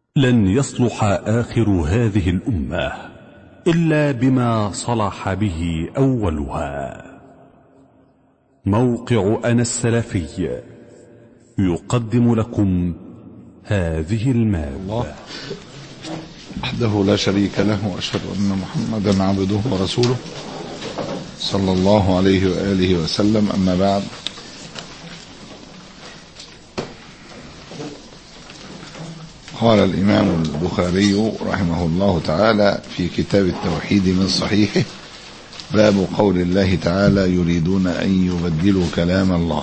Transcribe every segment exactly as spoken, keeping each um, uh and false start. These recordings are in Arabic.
لن يصلح آخر هذه الأمة إلا بما صلح به أولها. موقع أنا السلفي يقدم لكم هذه المادة. وحده لا شريك له، وأشهد أن محمدا عبده ورسوله صلى الله عليه وآله وسلم. أما بعد، قال الإمام البخاري رحمه الله تعالى في كتاب التوحيد من صحيحه: باب قول الله تعالى: يريدون أن يبدلوا كلام الله.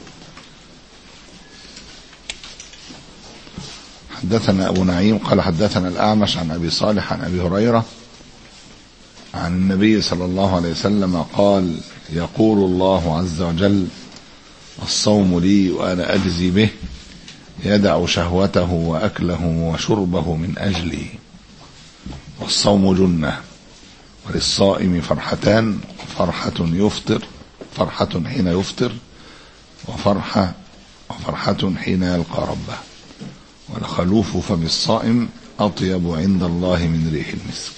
حدثنا أبو نعيم قال حدثنا الأعمش عن أبي صالح عن أبي هريرة عن النبي صلى الله عليه وسلم قال: يقول الله عز وجل: الصوم لي وأنا أجزي به، يدع شهوته وأكله وشربه من أجلي. والصوم جنة، وللصائم فرحتان: فرحة يفطر فرحة حين يفطر وفرحة وفرحة حين يلقى ربه. ولخلوف فم الصائم أطيب عند الله من ريح المسك.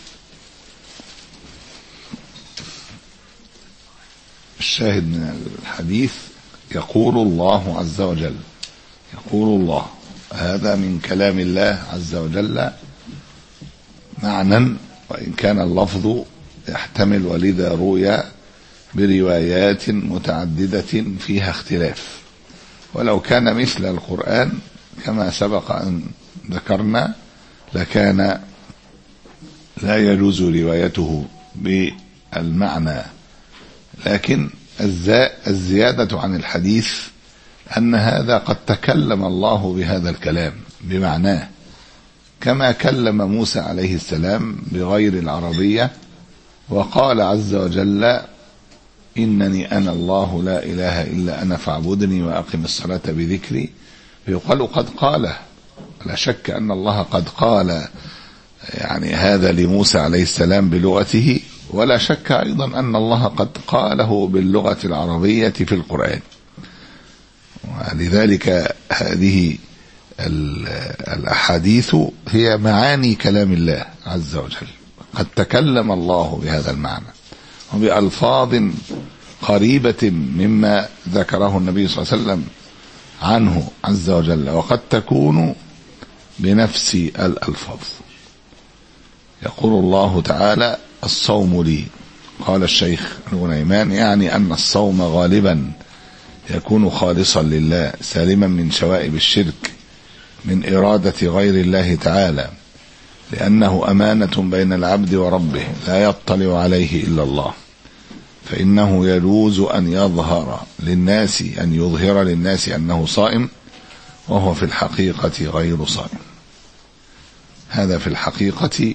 الشاهد من الحديث: يقول الله عز وجل، يقول الله، هذا من كلام الله عز وجل معنى، وإن كان اللفظ يحتمل، ولذا روي بروايات متعددة فيها اختلاف. ولو كان مثل القرآن كما سبق أن ذكرنا لكان لا يجوز روايته بالمعنى، لكن الزيادة عن الحديث أن هذا قد تكلم الله بهذا الكلام بمعناه، كما كلم موسى عليه السلام بغير العربية، وقال عز وجل: إنني أنا الله لا إله إلا أنا فاعبدني وأقم الصلاة بذكري. فيقال قد قاله، لا شك أن الله قد قال يعني هذا لموسى عليه السلام بلغته، ولا شك أيضا أن الله قد قاله باللغة العربية في القرآن. ولذلك هذه الأحاديث هي معاني كلام الله عز وجل، قد تكلم الله بهذا المعنى وبألفاظ قريبة مما ذكره النبي صلى الله عليه وسلم عنه عز وجل، وقد تكون بنفس الألفاظ. يقول الله تعالى: الصوم لي. قال الشيخ الغنيمان: يعني أن الصوم غالبا يكون خالصا لله، سالما من شوائب الشرك من إرادة غير الله تعالى، لأنه أمانة بين العبد وربه لا يطلع عليه إلا الله، فإنه يجوز أن يظهر للناس أن يظهر للناس أنه صائم وهو في الحقيقة غير صائم. هذا في الحقيقة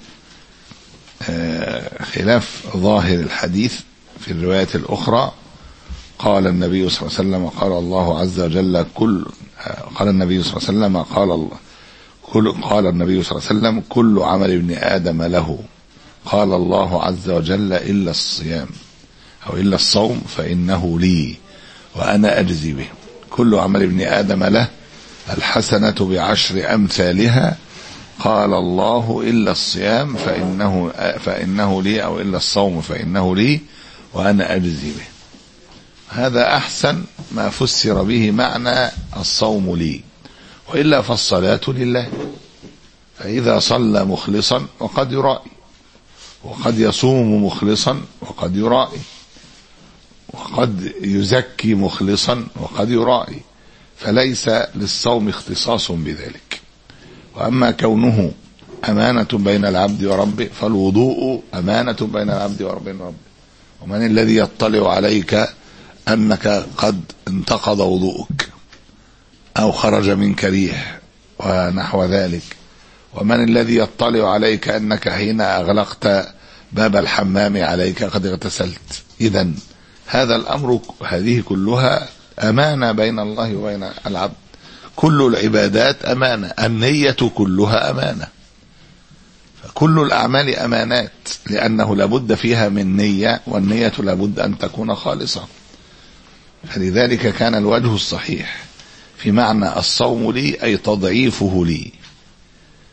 خلاف ظاهر الحديث. في الروايات الأخرى قال النبي صلى الله عليه وسلم: قال الله عز وجل كل قال النبي صلى الله عليه وسلم قال الله كل قال النبي صلى الله عليه وسلم: كل عمل ابن آدم له، قال الله عز وجل: إلا الصيام أو إلا الصوم فإنه لي وأنا أجزي به. كل عمل ابن آدم له، الحسنة بعشر أمثالها، قال الله: إلا الصيام فإنه فإنه لي أو إلا الصوم فإنه لي وأنا أجزي به. هذا أحسن ما فسر به معنى الصوم لي، وإلا فالصلاة لله، فإذا صلى مخلصا وقد يرائي، وقد يصوم مخلصا وقد يرائي، وقد يزكي مخلصا وقد يرائي، فليس للصوم اختصاص بذلك. وأما كونه أمانة بين العبد وربه، فالوضوء أمانة بين العبد وربه. ومن الذي يطلع عليك أنك قد انتقض وضوءك أو خرج منك ريح ونحو ذلك؟ ومن الذي يطلع عليك أنك حين أغلقت باب الحمام عليك قد اغتسلت؟ إذن هذا الأمر، هذه كلها أمانة بين الله وبين العبد. كل العبادات أمانة، النية كلها أمانة، فكل الأعمال أمانات، لأنه لابد فيها من نية، والنية لابد أن تكون خالصة. فلذلك كان الوجه الصحيح في معنى الصوم لي أي تضعيفه لي،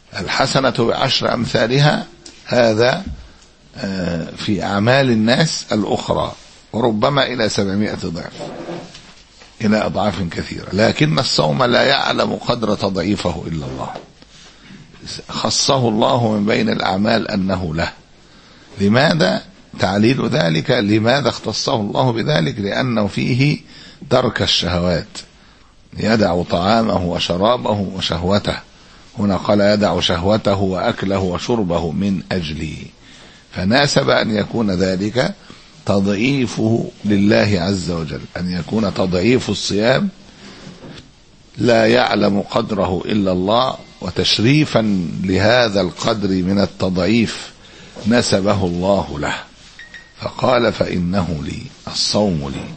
الحسنة بعشر أمثالها هذا في أعمال الناس الأخرى، وربما إلى سبعمائة ضعف، إلى أضعاف كثيرة. لكن الصوم لا يعلم قدر تضعيفه إلا الله، خصه الله من بين الأعمال أنه له. لماذا؟ تعليل ذلك لماذا اختصه الله بذلك؟ لأنه فيه ترك الشهوات، يدع طعامه وشرابه وشهوته. هنا قال يدع شهوته وأكله وشربه من أجلي، فناسب أن يكون ذلك تضعيفه لله عز وجل، أن يكون تضعيف الصيام لا يعلم قدره إلا الله، وتشريفا لهذا القدر من التضعيف نسبه الله له، فقال فإنه لي، الصوم لي.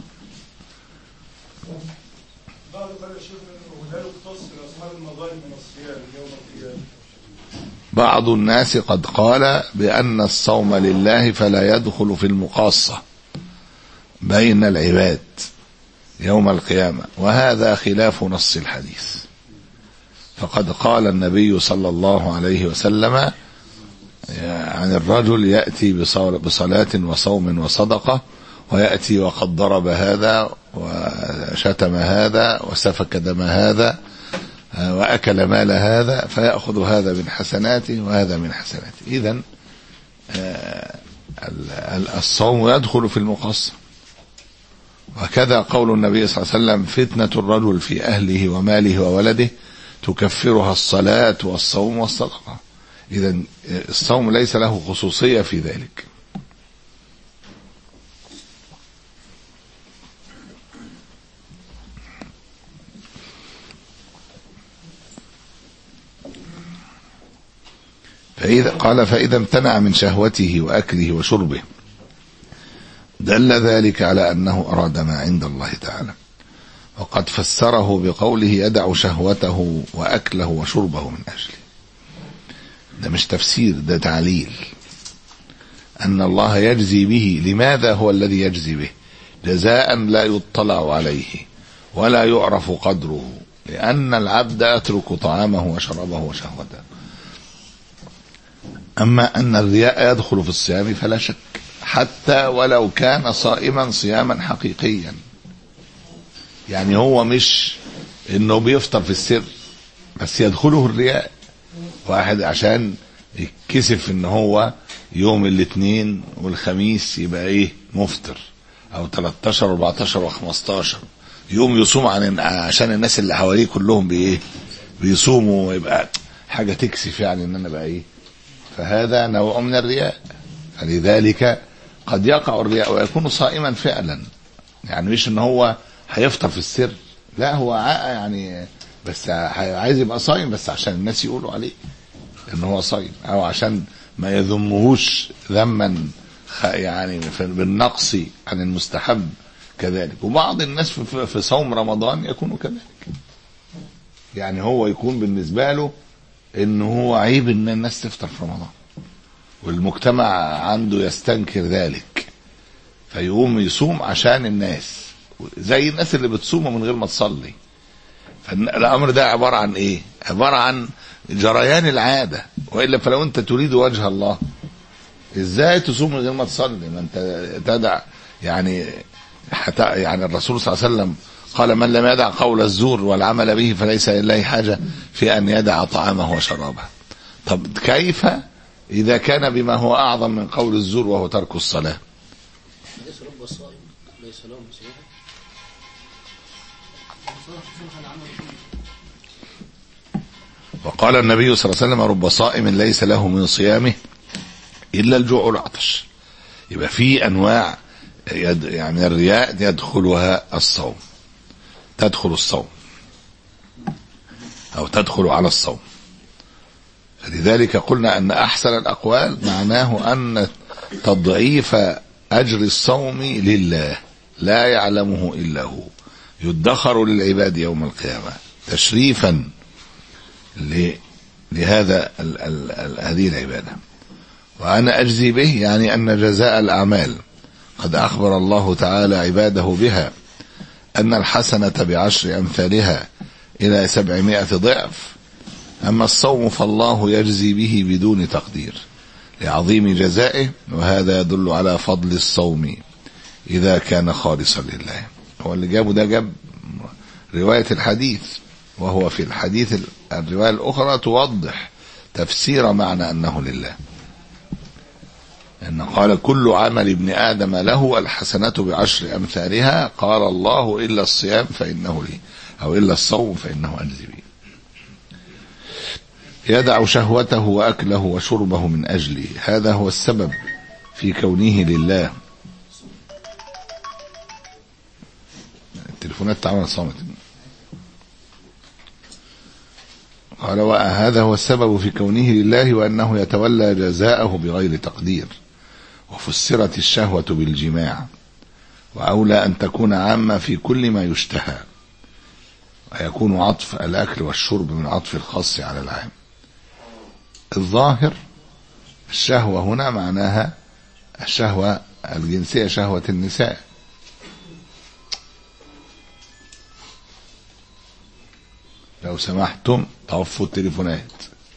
بعض الناس قد قال بأن الصوم لله فلا يدخل في المقاصة بين العباد يوم القيامة، وهذا خلاف نص الحديث. فقد قال النبي صلى الله عليه وسلم عن الرجل يأتي بصلاة وصوم وصدقة، ويأتي وقد ضرب هذا وشتم هذا وسفك دم هذا وأكل مال هذا، فيأخذ هذا من حسناته وهذا من حسناته. إذن الصوم يدخل في المقصر. وكذا قول النبي صلى الله عليه وسلم فتنة الرجل في أهله وماله وولده تكفرها الصلاة والصوم والصدقة. إذن الصوم ليس له خصوصية في ذلك. فإذا قال فإذا امتنع من شهوته وأكله وشربه دل ذلك على أنه أراد ما عند الله تعالى، وقد فسره بقوله يدع شهوته وأكله وشربه من أجله. ده مش تفسير، ده تعليل، أن الله يجزي به. لماذا هو الذي يجزي به؟ جزاء لا يطلع عليه ولا يعرف قدره، لأن العبد يترك طعامه وشرابه وشهوته. أما أن الرياء يدخل في الصيام فلا شك، حتى ولو كان صائما صياما حقيقيا. يعني هو مش انه بيفطر في السر بس يدخله الرياء، واحد عشان يتكسف ان هو يوم الاثنين والخميس يبقى ايه مفطر، او تلتاشر واربعتاشر وخمستاشر يوم يصوم عن عشان الناس اللي حواليه كلهم بايه بيصوموا، ويبقى حاجة تكسف يعني ان انا بقى ايه. فهذا نوع من الرياء. فلذلك قد يقع الرياء ويكون صائما فعلا، يعني مش ان هو هيفطر في السر، لا هو يعني بس عايز يبقى صايم بس عشان الناس يقولوا عليه ان هو صايم، او عشان ما يذمهوش ذما يعني بالنقص عن المستحب كذلك. وبعض الناس في صوم رمضان يكونوا كذلك، يعني هو يكون بالنسبة له انه هو عيب ان الناس تفطر في رمضان، والمجتمع عنده يستنكر ذلك، فيقوم يصوم عشان الناس، زي الناس اللي بتصوم من غير ما تصلي. فالامر ده عبارة عن ايه؟ عبارة عن جريان العادة. وإلا فلو انت تريد وجه الله ازاي تصوم من غير ما تصلي؟ ما انت تدع يعني حتى يعني الرسول صلى الله عليه وسلم قال من لم يدع قول الزور والعمل به فليس لله حاجة في ان يدع طعامه وشرابه. طب كيف إذا كان بما هو أعظم من قول الزور وهو ترك الصلاة؟ ليس رب الصائم ليس له صيام. وقال النبي صلى الله عليه وسلم رب صائم ليس له من صيامه إلا الجوع والعطش. يبقى في أنواع يعني الرياء يدخلها الصوم، تدخل الصوم أو تدخل على الصوم. لذلك قلنا أن أحسن الأقوال معناه أن تضعيف أجر الصوم لله لا يعلمه إلا هو، يدخر للعباد يوم القيامة تشريفا لهذا ال ال ال هذه العبادة. وأنا أجزي به يعني أن جزاء الأعمال قد أخبر الله تعالى عباده بها أن الحسنة بعشر أمثالها إلى سبعمائة ضعف، أما الصوم فالله يجزي به بدون تقدير لعظيم جزائه، وهذا يدل على فضل الصوم إذا كان خالصا لله. هو اللي جابه ده جاب رواية الحديث، وهو في الحديث الرواية الأخرى توضح تفسير معنى أنه لله، إن قال كل عمل ابن آدم له الحسنة بعشر أمثالها، قال الله إلا الصيام فإنه لي، أو إلا الصوم فإنه أجزي به. يدع شهوته وأكله وشربه من أجلي، هذا هو السبب في كونه لله. التليفونات تعمل صامت. قال وهذا هو السبب في كونه لله، وأنه يتولى جزاءه بغير تقدير. وفسرت الشهوة بالجماع، وأولى أن تكون عامة في كل ما يشتهى، ويكون عطف الأكل والشرب من عطف الخاص على العام. الظاهر الشهوة هنا معناها الشهوة الجنسية، شهوة النساء. لو سمحتم طفوا التليفونات.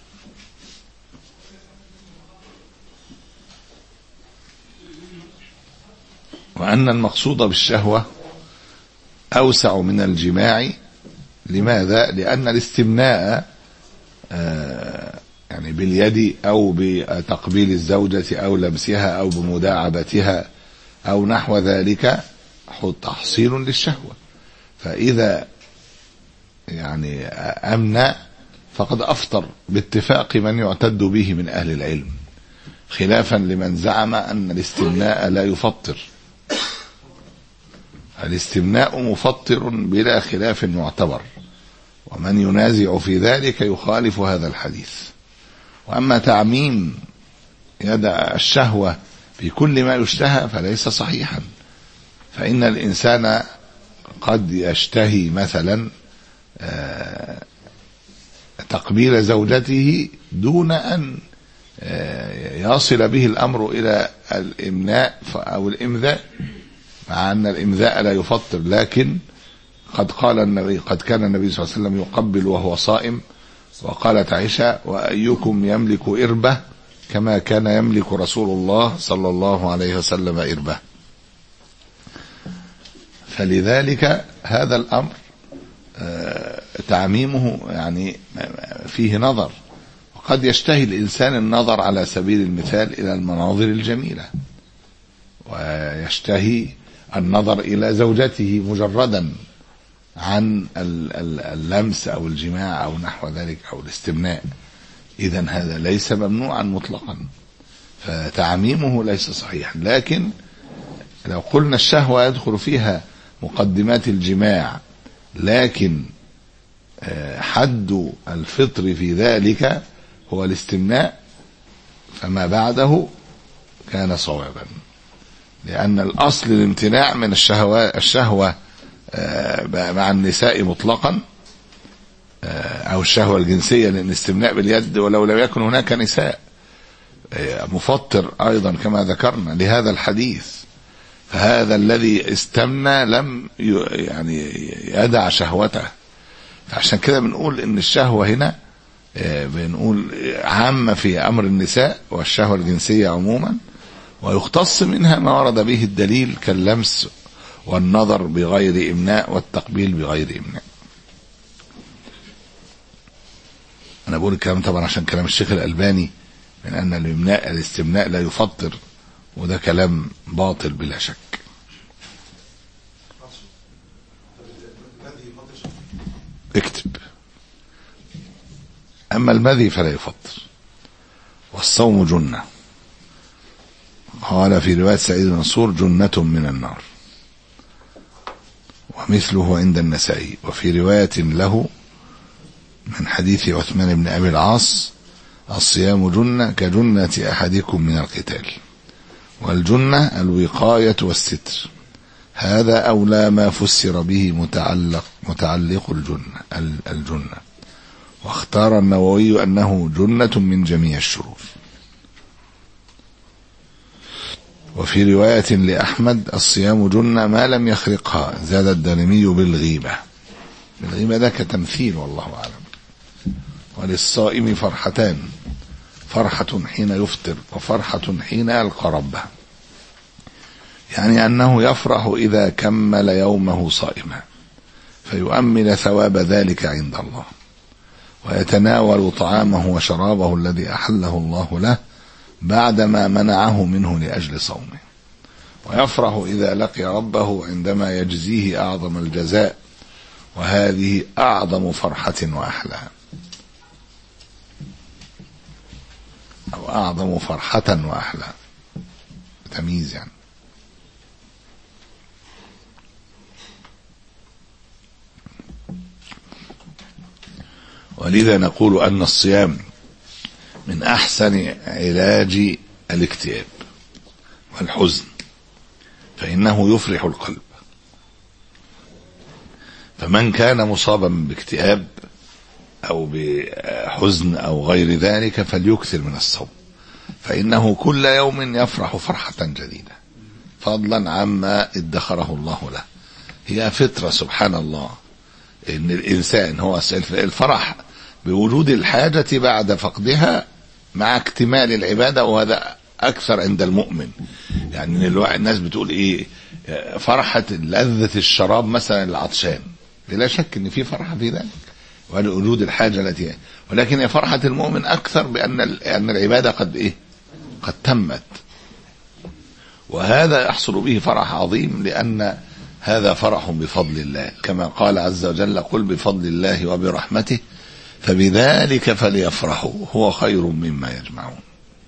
وأن المقصود بالشهوة أوسع من الجماع. لماذا؟ لأن الاستمناء آه يعني باليد أو بتقبيل الزوجة أو لمسها أو بمداعبتها أو نحو ذلك تحصيل للشهوة. فإذا يعني أمنى فقد أفطر باتفاق من يعتد به من أهل العلم، خلافا لمن زعم أن الاستمناء لا يفطر. الاستمناء مفطر بلا خلاف معتبر، ومن ينازع في ذلك يخالف هذا الحديث. وأما تعميم يدع الشهوة في كل ما يشتهى فليس صحيحا، فإن الإنسان قد يشتهي مثلا تقبيل زوجته دون أن يصل به الأمر إلى الإمناء أو الإمذاء، مع أن الإمذاء لا يفطر. لكن قد قال النبي قد كان النبي صلى الله عليه وسلم يقبل وهو صائم، وقالت عائشة وأيكم يملك إربة كما كان يملك رسول الله صلى الله عليه وسلم إربة. فلذلك هذا الأمر تعميمه يعني فيه نظر، وقد يشتهي الإنسان النظر على سبيل المثال إلى المناظر الجميلة، ويشتهي النظر إلى زوجته مجردا عن اللمس أو الجماع أو نحو ذلك أو الاستمناء. إذن هذا ليس ممنوعا مطلقا، فتعميمه ليس صحيحا. لكن لو قلنا الشهوة يدخل فيها مقدمات الجماع، لكن حد الفطر في ذلك هو الاستمناء، فما بعده كان صوابا، لأن الأصل الامتناع من الشهوة الشهوة مع النساء مطلقا، أو الشهوة الجنسية، لأن الاستمناء باليد ولو لم يكن هناك نساء مفطر أيضا كما ذكرنا لهذا الحديث. فهذا الذي استمنى لم يعني يدع شهوته. فعشان كده بنقول ان الشهوة هنا بنقول عامة في امر النساء والشهوة الجنسية عموما، ويختص منها ما ورد به الدليل كاللمس والنظر بغير امناء والتقبيل بغير امناء. انا بقول الكلام طبعا عشان كلام الشيخ الألباني من ان الامناء الاستمناء لا يفطر، وده كلام باطل بلا شك. اكتب أما المذي فلا يفطر. والصوم جنة، قال في رواية سعيد بن منصور جنة من النار، ومثله عند النسائي. وفي رواية له من حديث عثمان بن أبي العاص الصيام جنة كجنة أحدكم من القتال. والجنة الوقاية والستر، هذا أولى ما فسر به متعلق متعلق الجنة الجنة واختار النووي أنه جنة من جميع الشرور. وفي رواية لأحمد الصيام جنة ما لم يخرقها، زاد الدارمي بالغيبة. بالغيبة ده كتمثيل والله أعلم. وللصائم فرحتان، فرحة حين يفطر وفرحة حين يلقى ربه، يعني أنه يفرح إذا كمل يومه صائما فيؤمل ثواب ذلك عند الله، ويتناول طعامه وشرابه الذي أحله الله له بعدما منعه منه لأجل صومه، ويفرح إذا لقي ربه عندما يجزيه أعظم الجزاء، وهذه أعظم فرحة وأحلى، أو أعظم فرحة وأحلى، تمييز يعني. ولذا نقول أن الصيام من أحسن علاج الاكتئاب والحزن، فإنه يفرح القلب. فمن كان مصابا باكتئاب أو بحزن أو غير ذلك فليكثر من الصوم، فإنه كل يوم يفرح فرحة جديدة، فضلا عما ادخره الله له. هي فطرة سبحان الله، إن الإنسان هو الفرح بوجود الحاجة بعد فقدها مع اكتمال العبادة، وهذا أكثر عند المؤمن. يعني الناس بتقول إيه، فرحة لذة الشراب مثلا العطشان، بلا شك إن في فرحة في ذلك وجود الحاجة التي، ولكن هي فرحة المؤمن أكثر بأن أن العبادة قد إيه قد تمت، وهذا يحصل به فرح عظيم، لأن هذا فرح بفضل الله، كما قال عز وجل: قل بفضل الله وبرحمته فبذلك فليفرحوا هو خير مما يجمعون.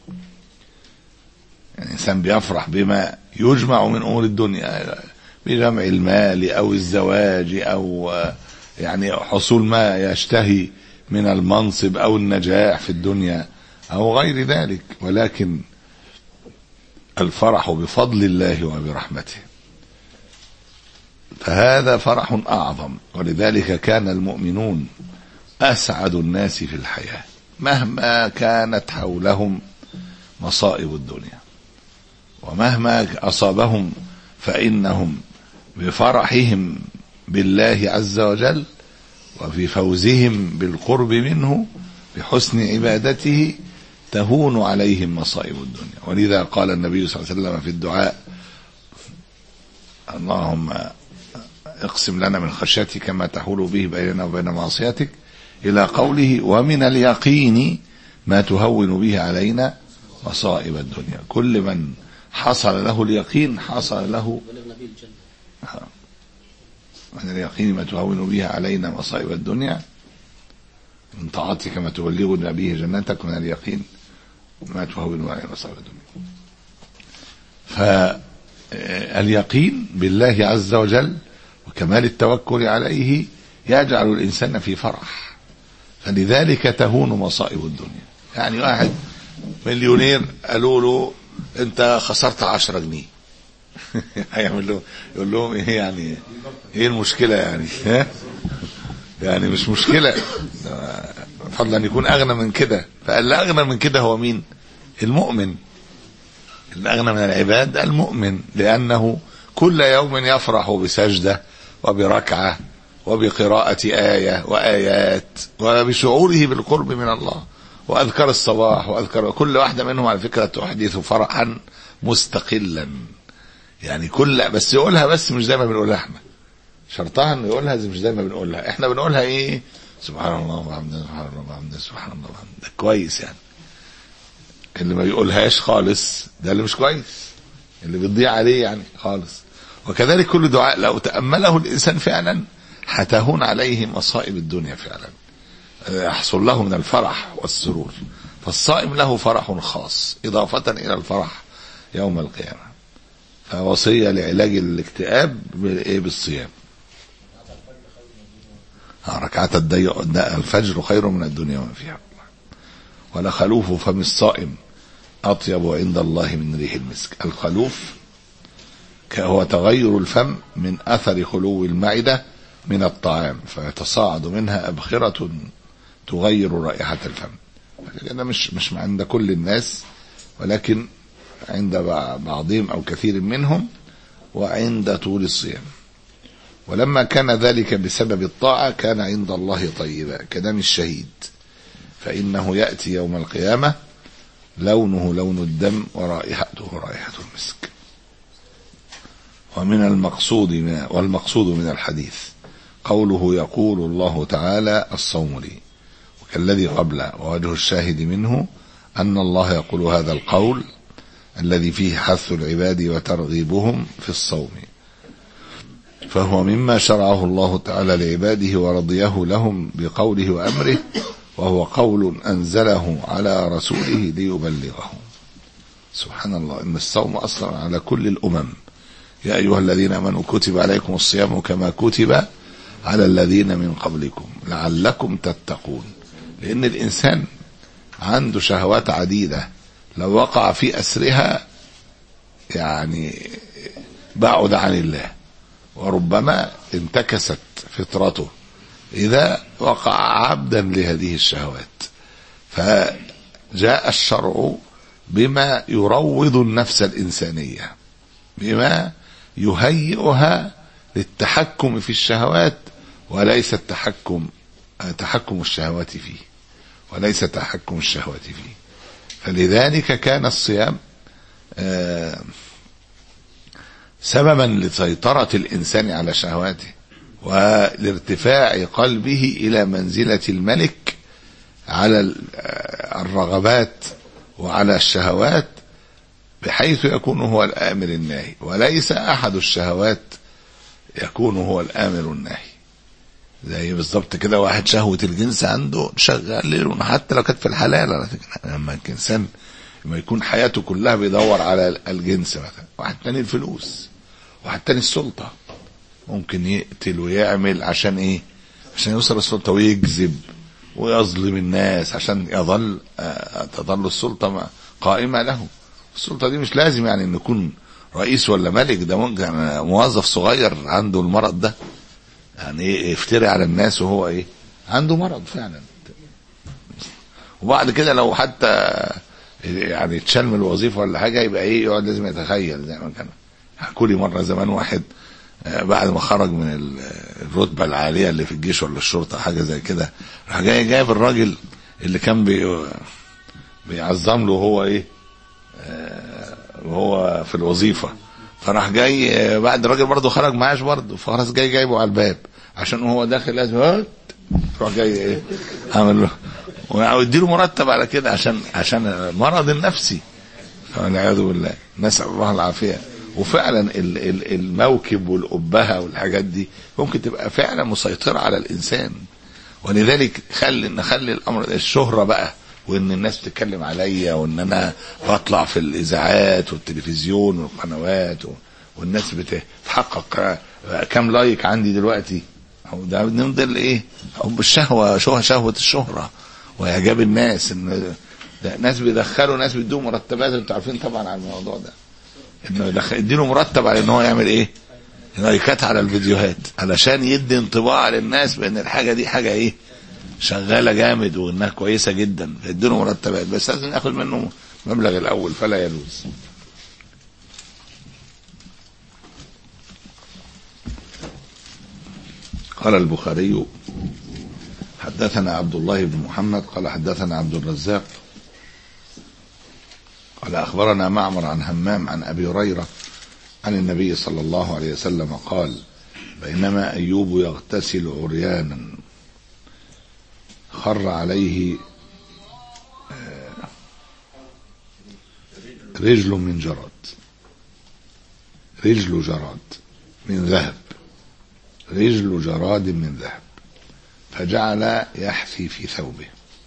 يعني الإنسان بيفرح بما يجمع من أمور الدنيا، بجمع المال أو الزواج أو يعني حصول ما يشتهي من المنصب أو النجاح في الدنيا أو غير ذلك، ولكن الفرح بفضل الله وبرحمته فهذا فرح أعظم. ولذلك كان المؤمنون أسعد الناس في الحياة مهما كانت حولهم مصائب الدنيا، ومهما أصابهم فإنهم بفرحهم بالله عز وجل وفي فوزهم بالقرب منه بحسن عبادته تهون عليهم مصائب الدنيا. ولذا قال النبي صلى الله عليه وسلم في الدعاء: اللهم اقسم لنا من خشيتك ما تحول به بيننا وبين معصيتك، إلى قوله: ومن اليقين ما تهون به علينا مصائب الدنيا. كل من حصل له اليقين حصل له من اليقين ما تهون به علينا مصائب الدنيا، من طاعتك ما تبلغنا به جنتك، من اليقين ما تهون علينا مصائب الدنيا. فاليقين بالله عز وجل وكمال التوكل عليه يجعل الإنسان في فرح، فلذلك تهون مصائب الدنيا. يعني واحد مليونير قالوا له انت خسرت عشرة جنيه هيعمل له يقول لهم ايه يعني، ايه المشكلة يعني؟ يعني مش مشكلة، فضلا ان يكون اغنى من كده. فقال لا، اغنى من كده هو مين؟ المؤمن. الاغنى من العباد المؤمن، لانه كل يوم يفرح بسجدة وبركعة وبقراءة آية وآيات وبشعوره بالقرب من الله، وأذكر الصباح وأذكر كل واحدة منهم على فكرة تحدث فرحا مستقلا. يعني كل بس يقولها، بس مش زي ما بنقولها احنا، شرطها انه يقولها مش زي ما بنقولها احنا. بنقولها ايه؟ سبحان الله وبحمده، سبحان الله وبحمده، سبحان الله وبحمده، كويس يعني. اللي ما بيقولهاش خالص ده اللي مش كويس، اللي بيضيع عليه يعني خالص. وكذلك كل دعاء لو تأمله الإنسان فعلا هتهون عليه مصائب الدنيا فعلا، يحصل له من الفرح والسرور. فالصائم له فرح خاص إضافة إلى الفرح يوم القيامة. فوصية لعلاج الاكتئاب بالصيام. ركعات الفجر خير من الدنيا وما فيها، ولخلوف فم الصائم أطيب عند الله من ريح المسك. الخلوف هو تغير الفم من أثر خلو المعدة من الطعام، فيتصاعد منها أبخرة تغير رائحة الفم. هذا مش مش عند كل الناس، ولكن عند بعضهم أو كثير منهم، وعند طول الصيام. ولما كان ذلك بسبب الطاعة كان عند الله طيبا كدم الشهيد، فإنه يأتي يوم القيامة لونه لون الدم ورائحته رائحة المسك. ومن المقصود من والمقصود من الحديث قوله يقول الله تعالى الصوم لي، وكالذي قبله، ووجه الشاهد منه أن الله يقول هذا القول الذي فيه حث العباد وترغيبهم في الصوم، فهو مما شرعه الله تعالى لعباده ورضيه لهم بقوله وأمره، وهو قول أنزله على رسوله ليبلغه. سبحان الله، إن الصوم أصلا على كل الأمم. يا أيها الذين آمنوا كتب عليكم الصيام كما كتب على الذين من قبلكم لعلكم تتقون. لأن الإنسان عنده شهوات عديدة، لو وقع في أسرها يعني بعد عن الله، وربما انتكست فطرته إذا وقع عبدا لهذه الشهوات. فجاء الشرع بما يروض النفس الإنسانية، بما يهيئها للتحكم في الشهوات، وليس التحكم تحكم الشهوات فيه، وليس تحكم الشهوات فيه. فلذلك كان الصيام سببا لسيطرة الإنسان على شهواته، ولارتفاع قلبه إلى منزلة الملك على الرغبات وعلى الشهوات، بحيث يكون هو الآمر الناهي، وليس أحد الشهوات يكون هو الآمر الناهي. زي بالضبط كده واحد شهوة الجنس عنده شغال ليل، حتى لو كانت في الحلال على فكرة. لما الإنسان لما يكون حياته كلها بيدور على الجنس مثلا، واحد تاني الفلوس، واحد تاني السلطة، ممكن يقتل ويعمل عشان ايه؟ عشان يوصل السلطة ويكذب ويظلم الناس عشان يظل تظل السلطة قائمة له. السلطة دي مش لازم يعني ان يكون رئيس ولا ملك، ده ممكن موظف صغير عنده المرض ده، يعني ايه يفتري على الناس وهو ايه عنده مرض فعلا. وبعد كده لو حتى يعني اتشال من الوظيفة ولا حاجة، يبقى ايه يقعد لازم يتخيل. زي ما كان حكوا لي مرة زمان واحد بعد ما خرج من الرتبة العالية اللي في الجيش ولا الشرطة حاجة زي كده، راح جاي جايب الراجل اللي كان بي بيعظم له وهو ايه وهو في الوظيفة، فراح جاي بعد الراجل برضه خرج معاش برضه، فخلاص جاي جايبه على الباب عشان هو داخل لازم هات، راح جاي ايه عمل له ويديله مرتب على كده عشان عشان المرض النفسي، والعياذ بالله، نسأل الله العافية. وفعلا الموكب والأبهة والحاجات دي ممكن تبقى فعلا مسيطرة على الإنسان. ولذلك خلي نخلي الأمر الشهرة بقى، وإن الناس تتكلم عليا، وإن أنا بطلع في الإذاعات والتلفزيون والقنوات، والناس بتحقق كم لايك عندي دلوقتي، أو ده نمضل إيه أو بالشهوة، شهوة شهوة الشهرة وإعجاب الناس. إن ناس بيدخلوا ناس بيدوا مرتبات، انتوا عارفين طبعا على الموضوع ده، انه يديله مرتب على ان هو يعمل ايه لايكات على الفيديوهات، علشان يدي انطباع للناس بان الحاجه دي حاجه ايه شغاله جامد وانها كويسه جدا، يديله مرتبات، بس لازم ياخد منه مبلغ الاول فلا يجوز. قال البخاري حدثنا عبد الله بن محمد قال حدثنا عبد الرزاق قال أخبرنا معمر عن همام عن أبي هريرة عن النبي صلى الله عليه وسلم قال: بينما أيوب يغتسل عريانا خر عليه رجل من جراد رجل جراد من ذهب رجل جراد من ذهب فجعل يحفي في ثوبه،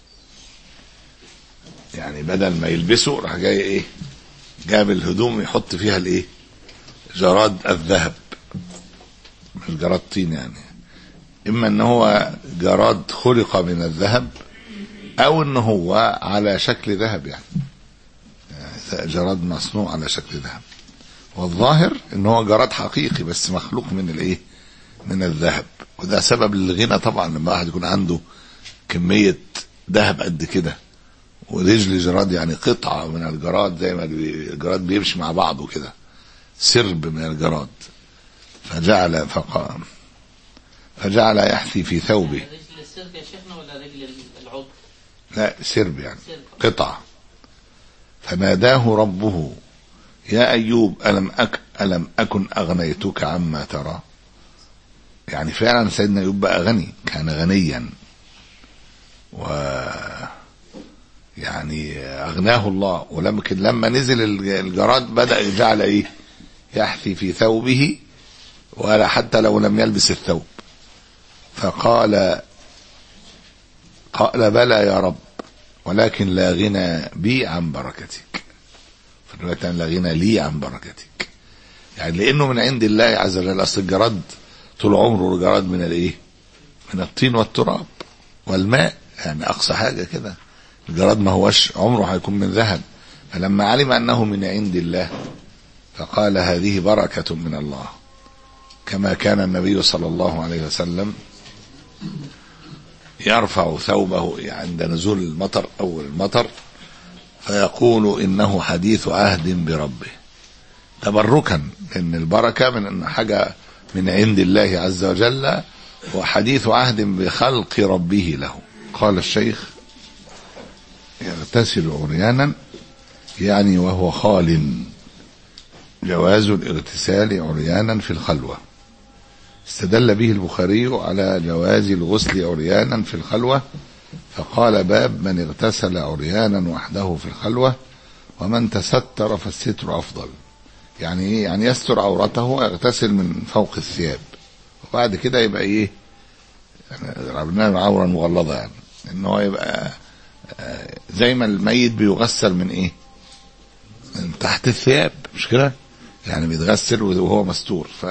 يعني بدل ما يلبسه راح جاي ايه جاب الهدوم يحط فيها الايه جراد الذهب، مش جراد طين، يعني اما ان هو جراد خلق من الذهب او ان هو على شكل ذهب، يعني جراد مصنوع على شكل ذهب. والظاهر ان هو جراد حقيقي بس مخلوق من الايه من الذهب. وده سبب للغنى طبعا، لما واحد يكون عنده كمية ذهب قد كده ورجل جراد، يعني قطعة من الجراد زي ما الجراد بيمشي مع بعضه كده، سرب من الجراد، فجعل فقام فجعل يحثي في ثوبه. رجل السرب يا شيخنا ولا رجل العضو؟ لا سرب يعني قطعة. فناداه ربه يا أيوب ألم أك ألم أكن أغنيتك عما ترى. يعني فعلا سيدنا أيوب بقى غني، كان غنيا، و يعني أغناه الله. ولكن لما نزل الجراد بدأ يجعل إيه يحثي في ثوبه، ولا حتى لو لم يلبس الثوب. فقال قال بلى يا رب ولكن لا غنى بي عن بركتك. فالرواية لا غنى لي عن بركتك، يعني لأنه من عند الله عز وجل. أصل الجراد طول عمره الجراد من الإيه؟ من الطين والتراب والماء، يعني أقصى حاجة كده. الجراد ما هوش عمره هيكون من ذهب. فلما علم أنه من عند الله فقال هذه بركة من الله. كما كان النبي صلى الله عليه وسلم يرفع ثوبه عند نزول المطر أو المطر فيقول إنه حديث عهد بربه، تبركا، لأن البركة من أن حاجة من عند الله عز وجل، وحديث عهد بخلق ربه له. قال الشيخ يغتسل عريانا يعني وهو خال، جواز الاغتسال عريانا في الخلوة. استدل به البخاري على جواز الغسل عريانا في الخلوة، فقال باب من اغتسل عريانا وحده في الخلوة ومن تستر فالستر أفضل. يعني ايه؟ يعني يستر عورته ويغتسل من فوق الثياب، وبعد كده يبقى ايه يعني ربنا عورا مغلظة، يعني ان هو يبقى زي ما الميت بيغسل من ايه من تحت الثياب، مش كده؟ يعني بيتغسل وهو مستور. ف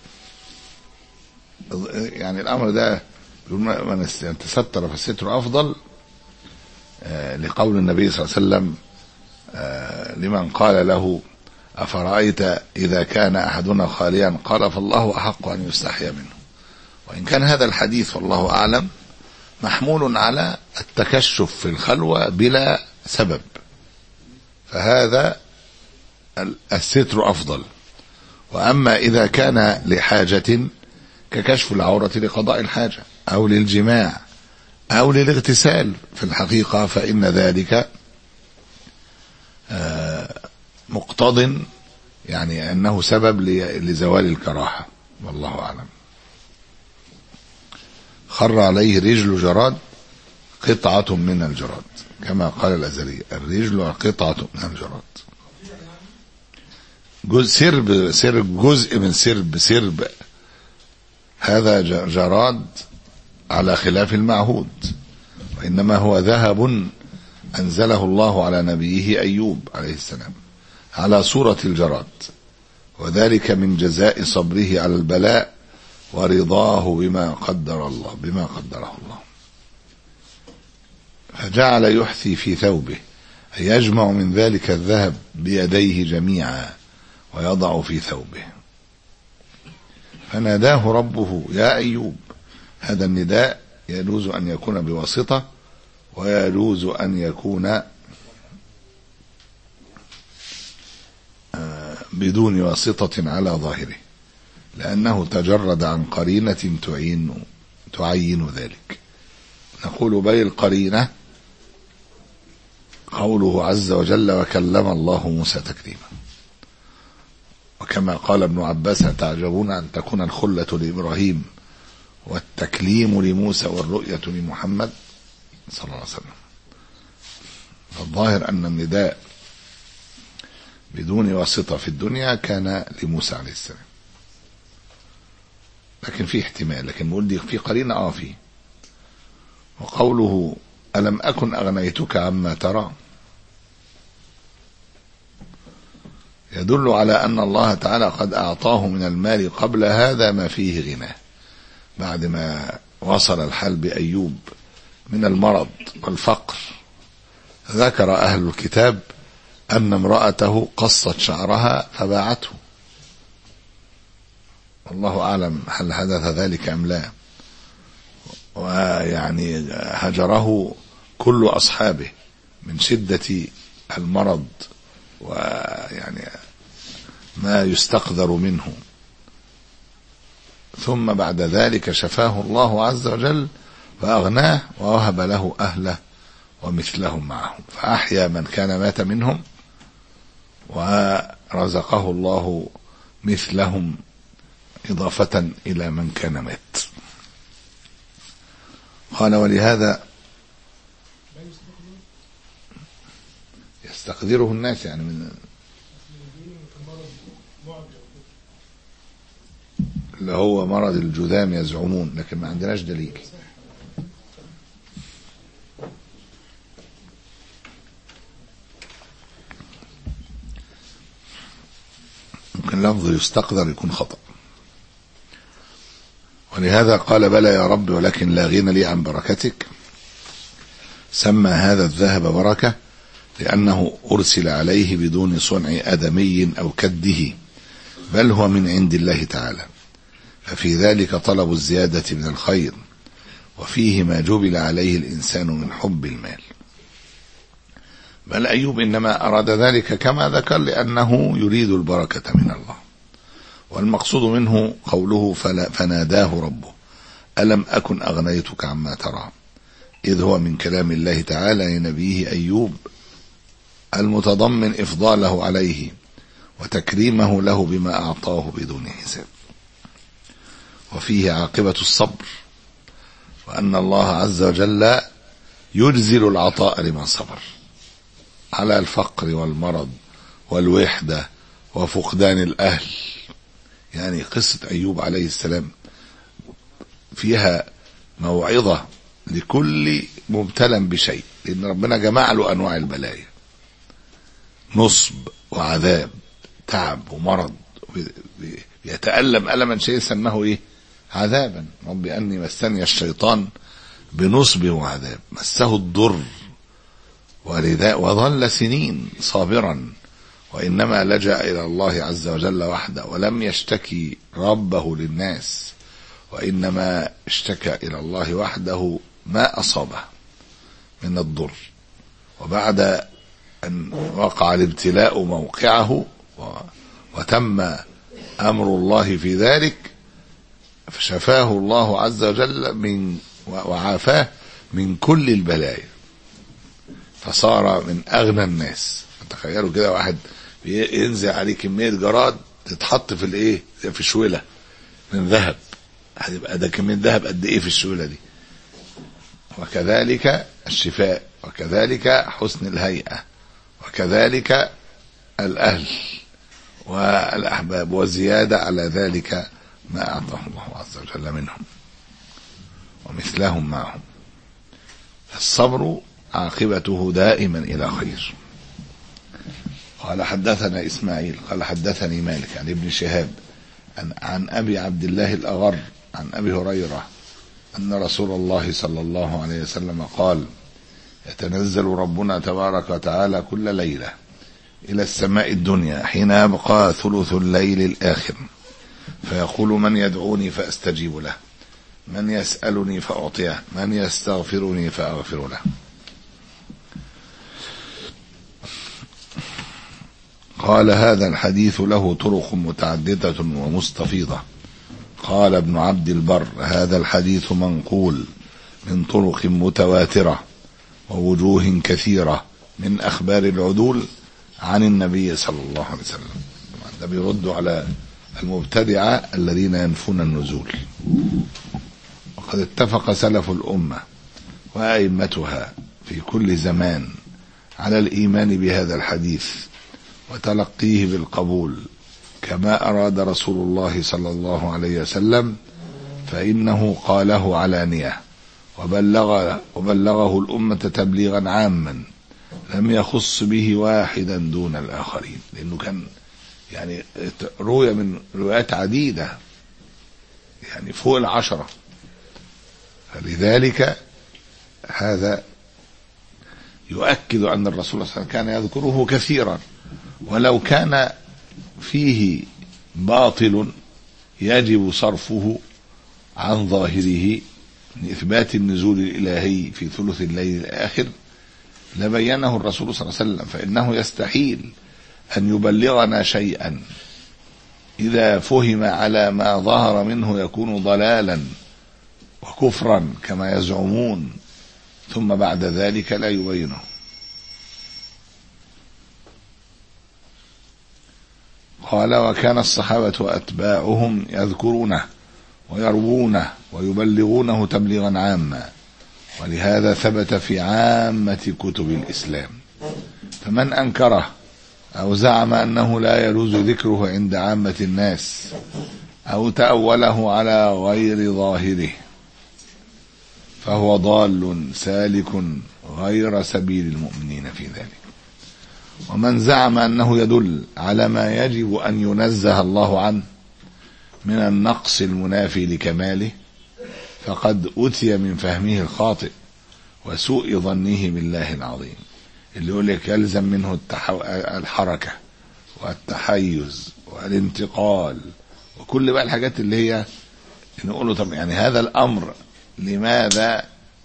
يعني الامر ده من تستر فالستر افضل، آه لقول النبي صلى الله عليه وسلم آه لمن قال له افرايت اذا كان احدنا خاليا قال فالله احق ان يستحيا منه. وان كان هذا الحديث والله اعلم محمول على التكشف في الخلوة بلا سبب، فهذا الستر أفضل. وأما إذا كان لحاجة ككشف العورة لقضاء الحاجة أو للجماع أو للاغتسال في الحقيقة فإن ذلك مقتض يعني أنه سبب لزوال الكراهة، والله أعلم. خر عليه رجل جراد قطعة من الجراد، كما قال الأزلي الرجل قطعة من الجراد. جزء سرب سرب جزء من سرب سرب هذا جراد على خلاف المعهود، وإنما هو ذهب أنزله الله على نبيه أيوب عليه السلام على صورة الجراد، وذلك من جزاء صبره على البلاء ورضاه بما قدر الله بما قدره الله. فجعل يحثي في ثوبه، أي يجمع من ذلك الذهب بيديه جميعا ويضع في ثوبه. فناداه ربه يا أيوب. هذا النداء يجوز أن يكون بواسطة ويجوز أن يكون بدون واسطة على ظاهره، لأنه تجرد عن قرينة تعين تعين ذلك. نقول بل القرينة قوله عز وجل وكلم الله موسى تكليما. وكما قال ابن عباس تعجبون أن تكون الخلة لإبراهيم والتكليم لموسى والرؤية لمحمد صلى الله عليه وسلم. فالظاهر أن النداء بدون واسطة في الدنيا كان لموسى عليه السلام، لكن في احتمال، لكن نقول دي في قرينة اه فيه. وقوله ألم أكن أغنيتك عما ترى يدل على أن الله تعالى قد أعطاه من المال قبل هذا ما فيه غناه، بعد ما وصل الحال بأيوب من المرض والفقر. ذكر أهل الكتاب أن امرأته قصت شعرها فباعته، والله أعلم هل حدث ذلك أم لا. ويعني هجره كل أصحابه من شدة المرض ويعني ما يستقدر منه. ثم بعد ذلك شفاه الله عز وجل فأغناه ووهب له أهله ومثلهم معهم، فأحيا من كان مات منهم ورزقه الله مثلهم إضافة إلى من كان مات. قال ولهذا يستقدره الناس، يعني من اللي هو مرض الجذام يزعمون، لكن ما عندناش دليل. ممكن لفظ يستقدر يكون خطأ. ولهذا قال بلى يا رب ولكن لا غنى لي عن بركتك. سمى هذا الذهب بركة لأنه أرسل عليه بدون صنع آدمي أو كده، بل هو من عند الله تعالى، ففي ذلك طلب الزيادة من الخير، وفيه ما جبل عليه الإنسان من حب المال. بل أيوب إنما أراد ذلك كما ذكر لأنه يريد البركة من الله، والمقصود منه قوله فناداه ربه ألم أكن أغنيتك عما ترى، إذ هو من كلام الله تعالى لنبيه أيوب المتضمن إفضاله عليه وتكريمه له بما أعطاه بدون حساب. وفيه عاقبة الصبر، وأن الله عز وجل يجزل العطاء لمن صبر على الفقر والمرض والوحدة وفقدان الأهل. يعني قصة أيوب عليه السلام فيها موعظة لكل مبتلى بشيء، لأن ربنا جمع له أنواع البلايا، نصب وعذاب، تعب ومرض، يتألم ألما شيء سماه إيه؟ عذابا. رب أني مسني الشيطان بنصب وعذاب، مسه الضر ورداء وظل سنين صابرا، وإنما لجأ إلى الله عز وجل وحده، ولم يشتكي ربه للناس، وإنما اشتكى إلى الله وحده ما أصابه من الضر. وبعد أن وقع الابتلاء موقعه وتم أمر الله في ذلك، فشفاه الله عز وجل من وعافاه من كل البلايا، فصار من أغنى الناس. تخيلوا كده واحد ينزل عليه كمية جراد تتحط في الايه، في شولة من ذهب، هتبقى ده كمية ذهب قد ايه في الشولة دي. وكذلك الشفاء، وكذلك حسن الهيئة، وكذلك الأهل والأحباب، وزيادة على ذلك ما أعطاه الله عز وجل منهم ومثلهم معهم. الصبر عاقبته دائما إلى خير. قال حدثنا إسماعيل قال حدثني مالك عن ابن شهاب عن, عن أبي عبد الله الأغر عن أبي هريرة أن رسول الله صلى الله عليه وسلم قال يتنزل ربنا تبارك وتعالى كل ليلة إلى السماء الدنيا حين يبقى ثلث الليل الآخر، فيقول من يدعوني فأستجيب له، من يسألني فأعطيه، من يستغفرني فأغفر له. قال هذا الحديث له طرق متعددة ومستفيضة. قال ابن عبد البر هذا الحديث منقول من طرق متواترة ووجوه كثيرة من أخبار العدول عن النبي صلى الله عليه وسلم. ده بيرد على المبتدعة الذين ينفون النزول. وقد اتفق سلف الأمة وأئمتها في كل زمان على الإيمان بهذا الحديث وتلقيه بالقبول كما أراد رسول الله صلى الله عليه وسلم، فإنه قاله علانية وبلغ وبلغه الأمة تبليغا عاما لم يخص به واحدا دون الآخرين، لأنه كان يعني روي من روايات عديدة يعني فوق العشرة، فلذلك هذا يؤكد أن الرسول صلى الله عليه وسلم كان يذكره كثيرا، ولو كان فيه باطل يجب صرفه عن ظاهره من إثبات النزول الإلهي في ثلث الليل الآخر لبينه الرسول صلى الله عليه وسلم، فإنه يستحيل أن يبلغنا شيئا إذا فهم على ما ظهر منه يكون ضلالا وكفرا كما يزعمون ثم بعد ذلك لا يبينه. قال وكان الصحابة وأتباعهم يذكرونه ويروونه ويبلغونه تبليغا عاما، ولهذا ثبت في عامة كتب الإسلام. فمن أنكره أو زعم أنه لا يجوز ذكره عند عامة الناس أو تأوله على غير ظاهره فهو ضال سالك غير سبيل المؤمنين في ذلك. ومن زعم أنه يدل على ما يجب أن ينزه الله عنه من النقص المنافي لكماله فقد أتي من فهمه الخاطئ وسوء ظنه بالله العظيم، اللي يقول لك يلزم منه التحو... الحركة والتحيز والانتقال وكل بقى الحاجات اللي هي نقوله طب يعني هذا الأمر لماذا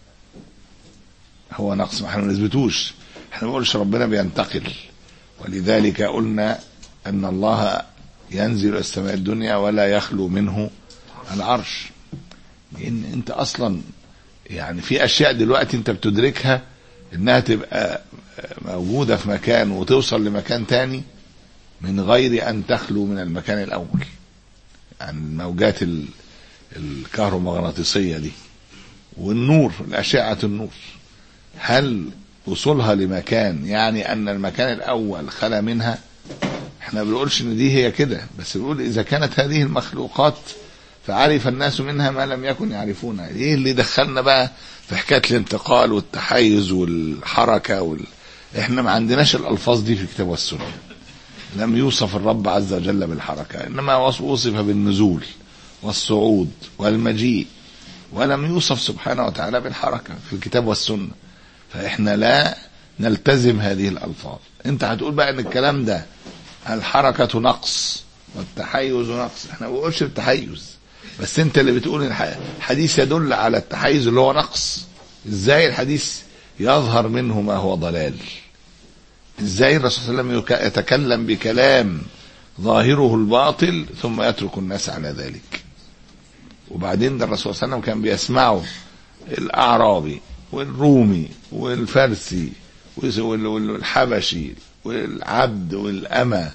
هو نقص؟ ما احنا ما نثبتوش، احنا ما بنقولش ربنا بينتقل، ولذلك قلنا أن الله ينزل إلى السماء الدنيا ولا يخلو منه العرش. لأن أنت أصلا يعني في أشياء دلوقتي أنت بتدركها إنها تبقى موجودة في مكان وتوصل لمكان تاني من غير أن تخلو من المكان الأول. يعني الموجات الكهرومغناطيسية دي والنور، الأشعة النور، هل وصولها لمكان يعني أن المكان الأول خلى منها؟ احنا بنقولش ان دي هي كده، بس بنقول إذا كانت هذه المخلوقات فعرف الناس منها ما لم يكن يعرفونها. ايه اللي دخلنا بقى في حكاية الانتقال والتحيز والحركة وال... احنا ما عندناش الألفاظ دي في الكتاب والسنة. لم يوصف الرب عز وجل بالحركة، إنما وصف بالنزول والصعود والمجيء، ولم يوصف سبحانه وتعالى بالحركة في الكتاب والسنة. فإحنا لا نلتزم هذه الألفاظ. انت هتقول بقى ان الكلام ده الحركة نقص والتحيز نقص، احنا ما بنقولش التحيز، بس انت اللي بتقول الحديث يدل على التحيز اللي هو نقص. ازاي الحديث يظهر منه ما هو ضلال؟ ازاي الرسول صلى الله عليه وسلم يتكلم بكلام ظاهره الباطل ثم يترك الناس على ذلك؟ وبعدين ده الرسول صلى الله عليه وسلم كان بيسمعه الأعرابي والرومي والفارسي والحبشي والعبد والأمة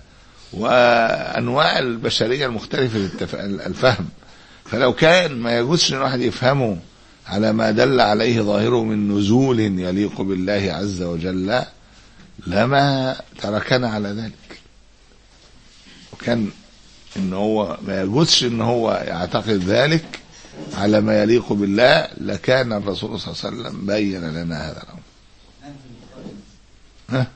وأنواع البشرية المختلفة الفهم. فلو كان ما يجوزش ان الواحد يفهمه على ما دل عليه ظاهره من نزول يليق بالله عز وجل لما تركنا على ذلك. وكان ان هو ما يجوزش ان هو يعتقد ذلك على ما يليق بالله لكان الرسول صلى الله عليه وسلم بين لنا هذا الامر. ها؟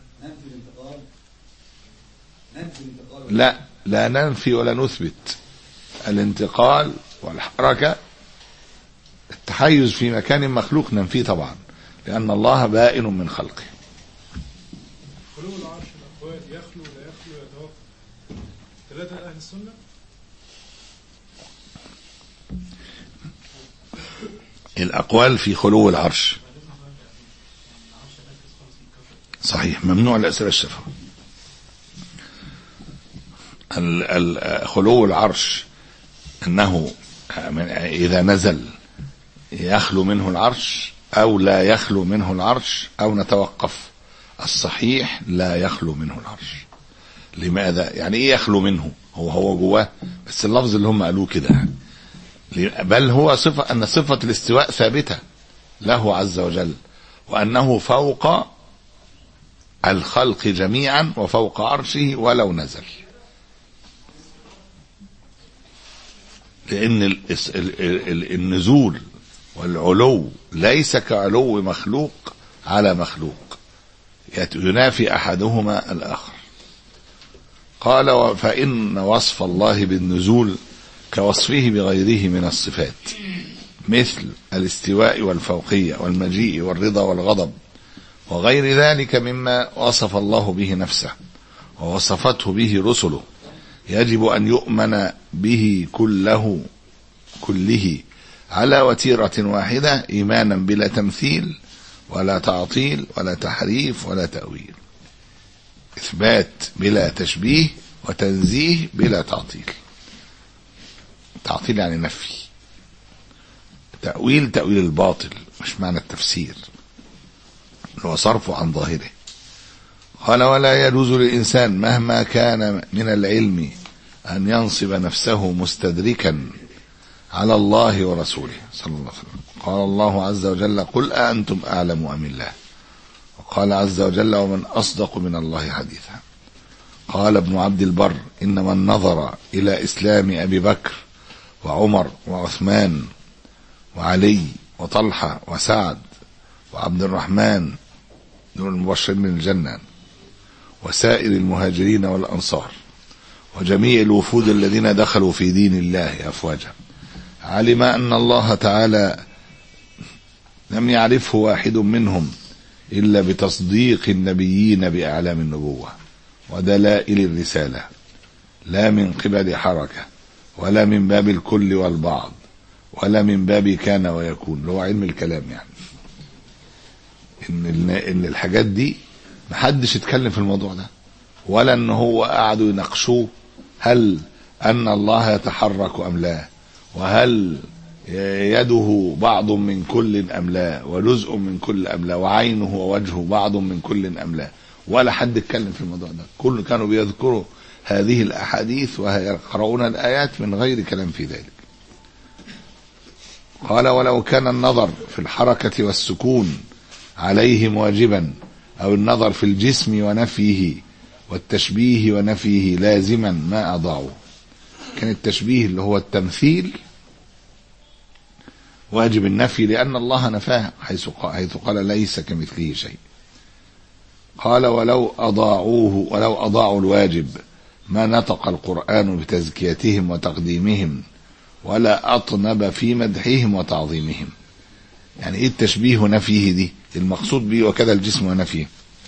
لا لا ننفي ولا نثبت الانتقال والحركة. التحيز في مكان مخلوق ننفيه طبعا، لأن الله بائن من خلقه. خلو العرش الأقوال يخلو لا يخلو يتوقف ثلاثة أهل السنة. الأقوال في خلو العرش صحيح، ممنوع الأسئلة الشفوية. خلو العرش أنه إذا نزل يخلو منه العرش أو لا يخلو منه العرش أو نتوقف. الصحيح لا يخلو منه العرش. لماذا؟ يعني إيه يخلو منه؟ هو هو جواه، بس اللفظ اللي هم قالوه كده، بل هو صفة أن صفة الاستواء ثابتة له عز وجل، وأنه فوق الخلق جميعا وفوق عرشه ولو نزل. لأن النزول والعلو ليس كعلو مخلوق على مخلوق، ينافي أحدهما الآخر. قال فإن وصف الله بالنزول كوصفه بغيره من الصفات مثل الاستواء والفوقية والمجيء والرضا والغضب وغير ذلك مما وصف الله به نفسه ووصفته به رسله، يجب أن يؤمن به كله كله على وتيرة واحدة إيمانا بلا تمثيل ولا تعطيل ولا تحريف ولا تأويل. إثبات بلا تشبيه وتنزيه بلا تعطيل. تعطيل يعني نفي، تأويل تأويل الباطل مش معنى التفسير. وصرفه عن ظاهره. قال ولا يجوز للإنسان مهما كان من العلم أن ينصب نفسه مستدركا على الله ورسوله صلى الله عليه وسلم. قال الله عز وجل قل أأنتم أعلم أم الله. وقال عز وجل ومن أصدق من الله حديثا. قال ابن عبد البر إن من نظر إلى إسلام أبي بكر وعمر وعثمان وعلي وطلحة وسعد وعبد الرحمن دول المبشرين من الجنة وسائر المهاجرين والأنصار وجميع الوفود الذين دخلوا في دين الله أفواجا، علم أن الله تعالى لم يعرفه واحد منهم إلا بتصديق النبيين بأعلام النبوة ودلائل الرسالة، لا من قبل حركة ولا من باب الكل والبعض ولا من باب كان ويكون، اللي هو علم الكلام. يعني إن إن الحاجات دي محدش يتكلم في الموضوع ده، ولا إن هو قعدوا يناقشوه هل أن الله يتحرك أم لا، وهل يده بعض من كل أم لا، وجزء من كل أم لا، وعينه ووجهه بعض من كل أم لا، ولا حد اتكلم في الموضوع ده. كل كانوا بيذكروا هذه الأحاديث ويقرؤون الآيات من غير كلام في ذلك. قال ولو كان النظر في الحركة والسكون عليهم واجبا أو النظر في الجسم ونفيه والتشبيه ونفيه لازما ما أضاعوه. كان التشبيه اللي هو التمثيل واجب النفي لأن الله نفاه حيث قال ليس كمثله شيء. قال ولو أضاعوه ولو أضاعوا الواجب ما نطق القرآن بتزكيتهم وتقديمهم ولا أطنب في مدحهم وتعظيمهم. يعني إيه التشبيه ونفيه دي؟ المقصود به وكذا الجسم ونفيه،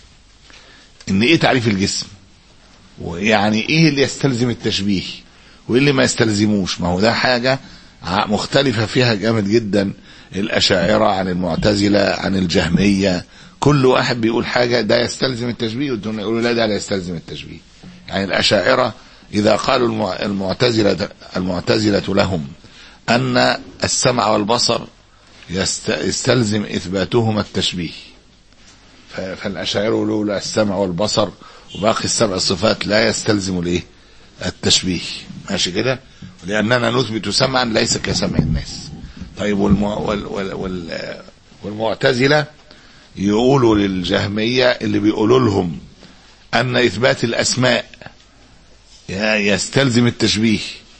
إن إيه تعريف الجسم، ويعني إيه اللي يستلزم التشبيه وإيه اللي ما يستلزموش. ما هو ده حاجة مختلفة فيها جامد جدا، الأشاعرة عن المعتزلة عن الجهمية، كل واحد بيقول حاجة ده يستلزم التشبيه والدنيا يقولوا لا ده لا يستلزم التشبيه. يعني الأشاعرة إذا قالوا المعتزلة المعتزلة لهم أن السمع والبصر يستلزم إثباتهما التشبيه، فالأشاعرة يقولوا لا السمع والبصر وباقي السبع الصفات لا يستلزم الايه التشبيه. ماشي كده، لأننا نثبت سمعا ليس كسمع الناس. طيب والمع... وال... وال... وال... والمعتزلة يقولوا للجهمية اللي بيقولوا لهم أن إثبات الأسماء يستلزم التشبيه،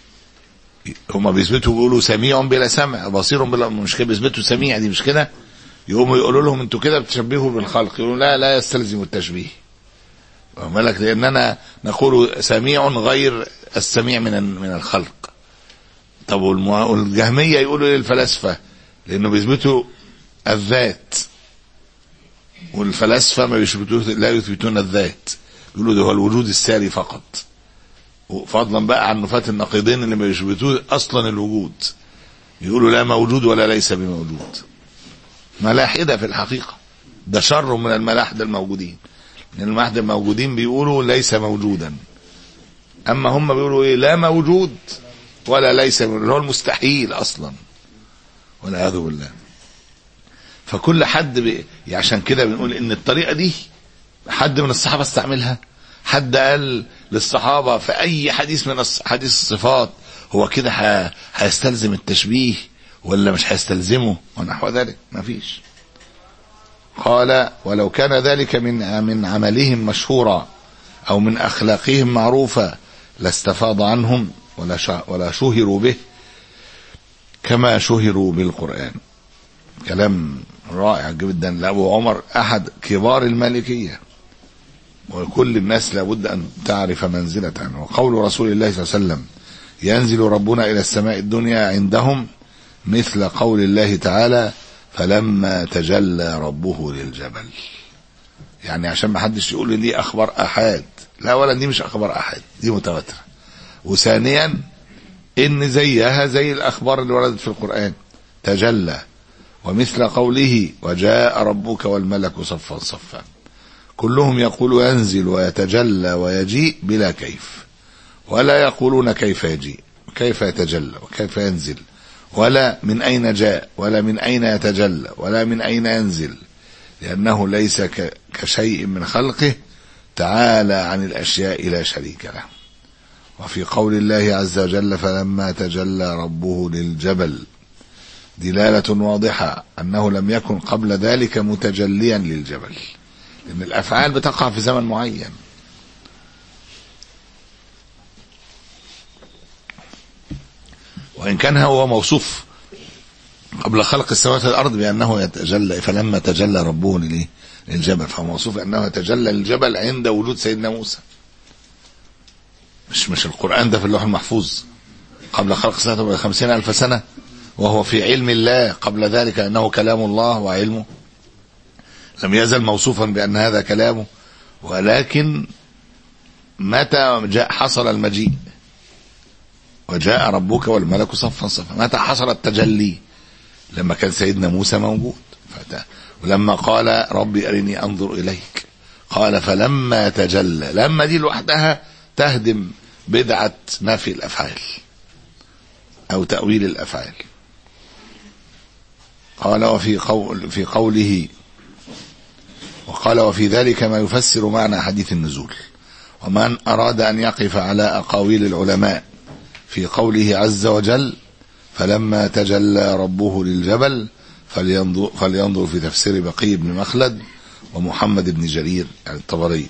هما بيثبتوا بيقولوا سميع بلا سمع بصير بلا، مش كده بيثبتوا سميع دي مش كده، يقوموا يقولوا لهم انتوا كده بتشبهوا بالخلق، يقولوا لا لا يستلزم التشبيه. ومالك لأننا نقول سميع غير السميع من من الخلق. طب والجهمية يقولوا للفلاسفة لأنه بيثبتوا الذات، والفلاسفة ما بيثبتوا لا يثبتون الذات، يقولوا ده هو الوجود الساري فقط، فضلا بقى عن نفاة النقيضين اللي ما بيثبتوه أصلا الوجود، يقولوا لا موجود ولا ليس بموجود. ملاحدة في الحقيقة، ده شر من الملاحدة الموجودين، من الملاحدة الموجودين بيقولوا ليس موجودا، أما هم بيقولوا إيه لا موجود ولا ليس موجود، هو المستحيل أصلا والعياذ بالله. فكل حد بي... عشان كده بنقول إن الطريقة دي حد من الصحابة استعملها، حد قال للصحابة في أي حديث من حديث الصفات هو كده ح... هيستلزم التشبيه ولا مش هيستلزمه ونحو ذلك، ما فيش. قال ولو كان ذلك من من عملهم مشهورا أو من أخلاقهم معروفة لاستفاض عنهم ولا ولا شهروا به كما شهروا بالقرآن. كلام رائع جدا لأبو عمر أحد كبار المالكية، وكل الناس لابد أن تعرف منزلته. وقول رسول الله صلى الله عليه وسلم ينزل ربنا إلى السماء الدنيا عندهم مثل قول الله تعالى فلما تجلى ربه للجبل. يعني عشان ما حدش يقول لي دي أخبار أحاد، لا ولا دي مش أخبار أحاد، دي متواترة. وثانيا إن زيها زي الأخبار اللي وردت في القرآن تجلى، ومثل قوله وجاء ربك والملك صفا صفا، كلهم يقول ينزل ويتجلى ويجيء بلا كيف، ولا يقولون كيف يجيء كيف يتجلى وكيف ينزل، ولا من أين جاء ولا من أين يتجلى ولا من أين ينزل، لأنه ليس كشيء من خلقه تعالى عن الأشياء لا شريك له. وفي قول الله عز وجل فلما تجلى ربه للجبل دلالة واضحة أنه لم يكن قبل ذلك متجليا للجبل، لأن الأفعال بتقع في زمن معين. وإن كان هو موصوف قبل خلق السماوات والأرض بأنه يتجلى فلما تجلى ربه للجبل، فموصوف أنه يتجلى للجبل عند وجود سيدنا موسى. مش مش القرآن ده في اللوح المحفوظ قبل خلق السماوات بخمسين ألف سنة، وهو في علم الله قبل ذلك أنه كلام الله وعلمه، لم يزل موصوفا بأن هذا كلامه. ولكن متى جاء حصل المجيء وجاء ربك والملك صفا صفا، متى حصل التجلي؟ لما كان سيدنا موسى موجود. ولما قال ربي أرني أنظر إليك قال فلما تجلى، لما دي لوحدها تهدم بدعة نفي الأفعال أو تأويل الأفعال. قال وفي قول في قوله وقال وفي ذلك ما يفسر معنى حديث النزول. ومن أراد أن يقف على أقاويل العلماء في قوله عز وجل فلما تجلى ربه للجبل فلينظر, فلينظر في تفسير بقي بن مخلد ومحمد بن جرير يعني الطبري،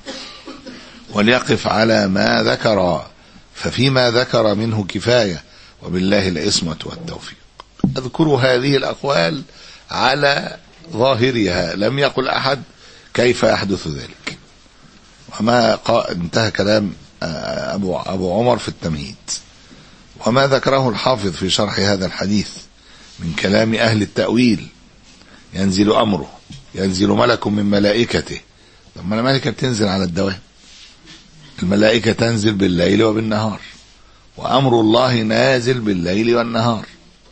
وليقف على ما ذكر ففيما ذكر منه كفاية وبالله العصمة والتوفيق. أذكر هذه الأقوال على ظاهرها، لم يقل أحد كيف يحدث ذلك. وما انتهى كلام أبو, أبو عمر في التمهيد. وما ذكره الحافظ في شرح هذا الحديث من كلام أهل التأويل ينزل أمره، ينزل ملك من ملائكته. لما الملائكة بتنزل على الدوام، الملائكة تنزل بالليل وبالنهار، وأمر الله نازل بالليل والنهار.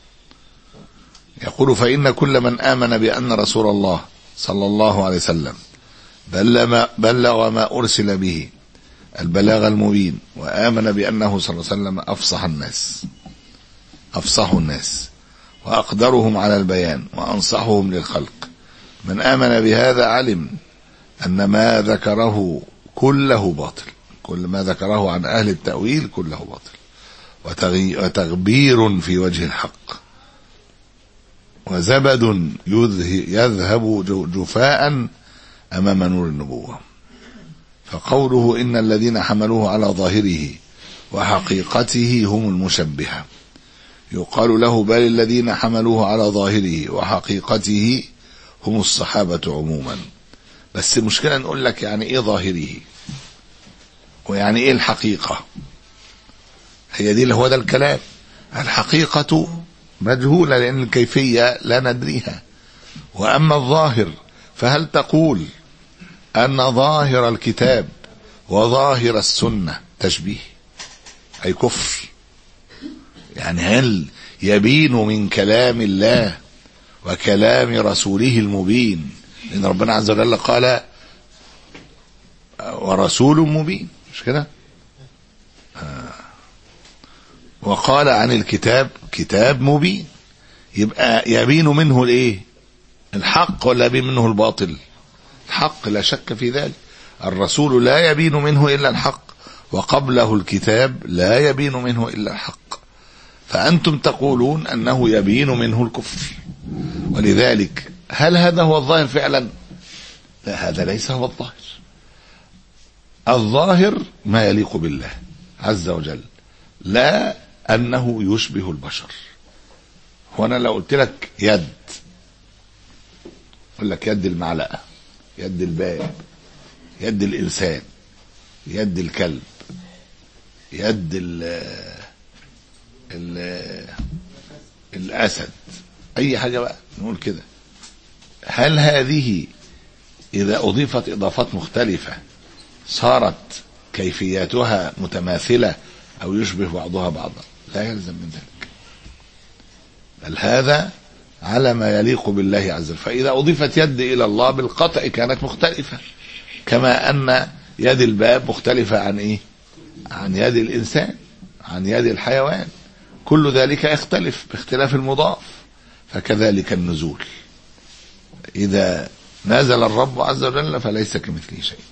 يقول فإن كل من آمن بأن رسول الله صلى الله عليه وسلم بلغ ما أرسل به البلاغ المبين، وآمن بأنه صلى الله عليه وسلم أفصح الناس أفصح الناس وأقدرهم على البيان وأنصحهم للخلق، من آمن بهذا علم أن ما ذكره كله باطل، كل ما ذكره عن أهل التأويل كله باطل وتغبير في وجه الحق وزبد يذهب جفاء أمام نور النبوة. فقوله إن الذين حملوه على ظاهره وحقيقته هم المشبهة، يقال له بل الذين حملوه على ظاهره وحقيقته هم الصحابة عموما. بس المشكلة نقول لك يعني ايه ظاهره ويعني ايه الحقيقة، هي دي اللي هو ده الكلام. الحقيقة مجهولة لأن الكيفية لا ندريها، وأما الظاهر فهل تقول أن ظاهر الكتاب وظاهر السنة تشبيه أي كفر؟ يعني هل يبين من كلام الله وكلام رسوله المبين، لأن ربنا عز وجل قال ورسول مبين، مش كده؟ آه. وقال عن الكتاب كتاب مبين، يبقى يبين منه الايه؟ الحق ولا يبين منه الباطل؟ الحق لا شك في ذلك. الرسول لا يبين منه إلا الحق، وقبله الكتاب لا يبين منه إلا الحق. فأنتم تقولون أنه يبين منه الكفر، ولذلك هل هذا هو الظاهر فعلا؟ لا، هذا ليس هو الظاهر. الظاهر ما يليق بالله عز وجل، لا أنه يشبه البشر. هنا لو قلت لك يد، أقول لك يد المعلقة، يد الباب، يد الإنسان، يد الكلب، يد ال ال الأسد، أي حاجة بقى نقول كده. هل هذه إذا أضيفت إضافات مختلفة صارت كيفياتها متماثلة أو يشبه بعضها بعضا؟ لا يلزم من ذلك، بل هذا على ما يليق بالله عز وجل. فإذا أضيفت يد إلى الله بالقطع كانت مختلفة، كما أن يد الباب مختلفة عن إيه؟ عن يد الإنسان، عن يد الحيوان، كل ذلك يختلف باختلاف المضاف. فكذلك النزول، إذا نزل الرب عز وجل فليس كمثله شيء.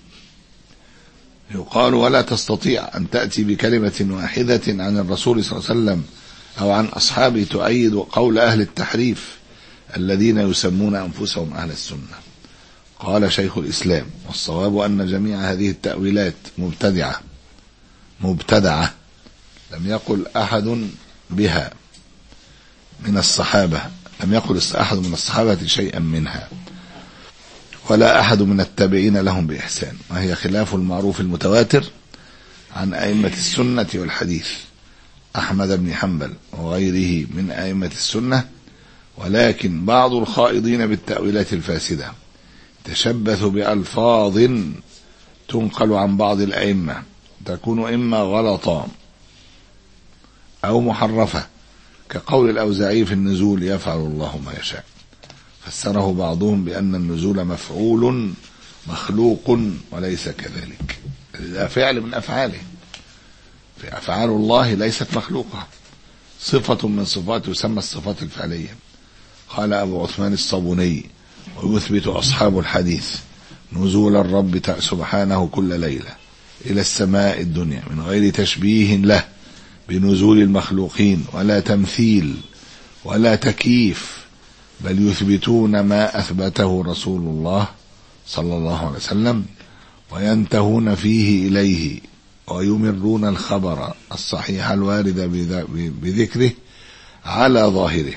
يقال ولا تستطيع أن تأتي بكلمة واحدة عن الرسول صلى الله عليه وسلم أو عن أصحابه تؤيد قول أهل التحريف الذين يسمون أنفسهم أهل السنة. قال شيخ الإسلام والصواب أن جميع هذه التأويلات مبتدعة مبتدعة لم يقل أحد بها من الصحابة، لم يقل أحد من الصحابة شيئا منها ولا أحد من التابعين لهم بإحسان، وهي خلاف المعروف المتواتر عن أئمة السنة والحديث أحمد بن حنبل وغيره من أئمة السنة. ولكن بعض الخائضين بالتأويلات الفاسدة تشبثوا بألفاظ تنقل عن بعض الأئمة تكون إما غلطا أو محرفة، كقول الأوزاعي في النزول يفعل الله ما يشاء، فسره بعضهم بأن النزول مفعول مخلوق وليس كذلك، هذا فعل من أفعاله، في أفعال الله ليست مخلوقة، صفة من صفاته يسمى الصفات الفعلية. قال أبو عثمان الصابوني ويثبت أصحاب الحديث نزول الرب سبحانه كل ليلة إلى السماء الدنيا من غير تشبيه له بنزول المخلوقين ولا تمثيل ولا تكييف، بل يثبتون ما أثبته رسول الله صلى الله عليه وسلم وينتهون فيه إليه ويمرون الخبر الصحيح الوارد بذكره على ظاهره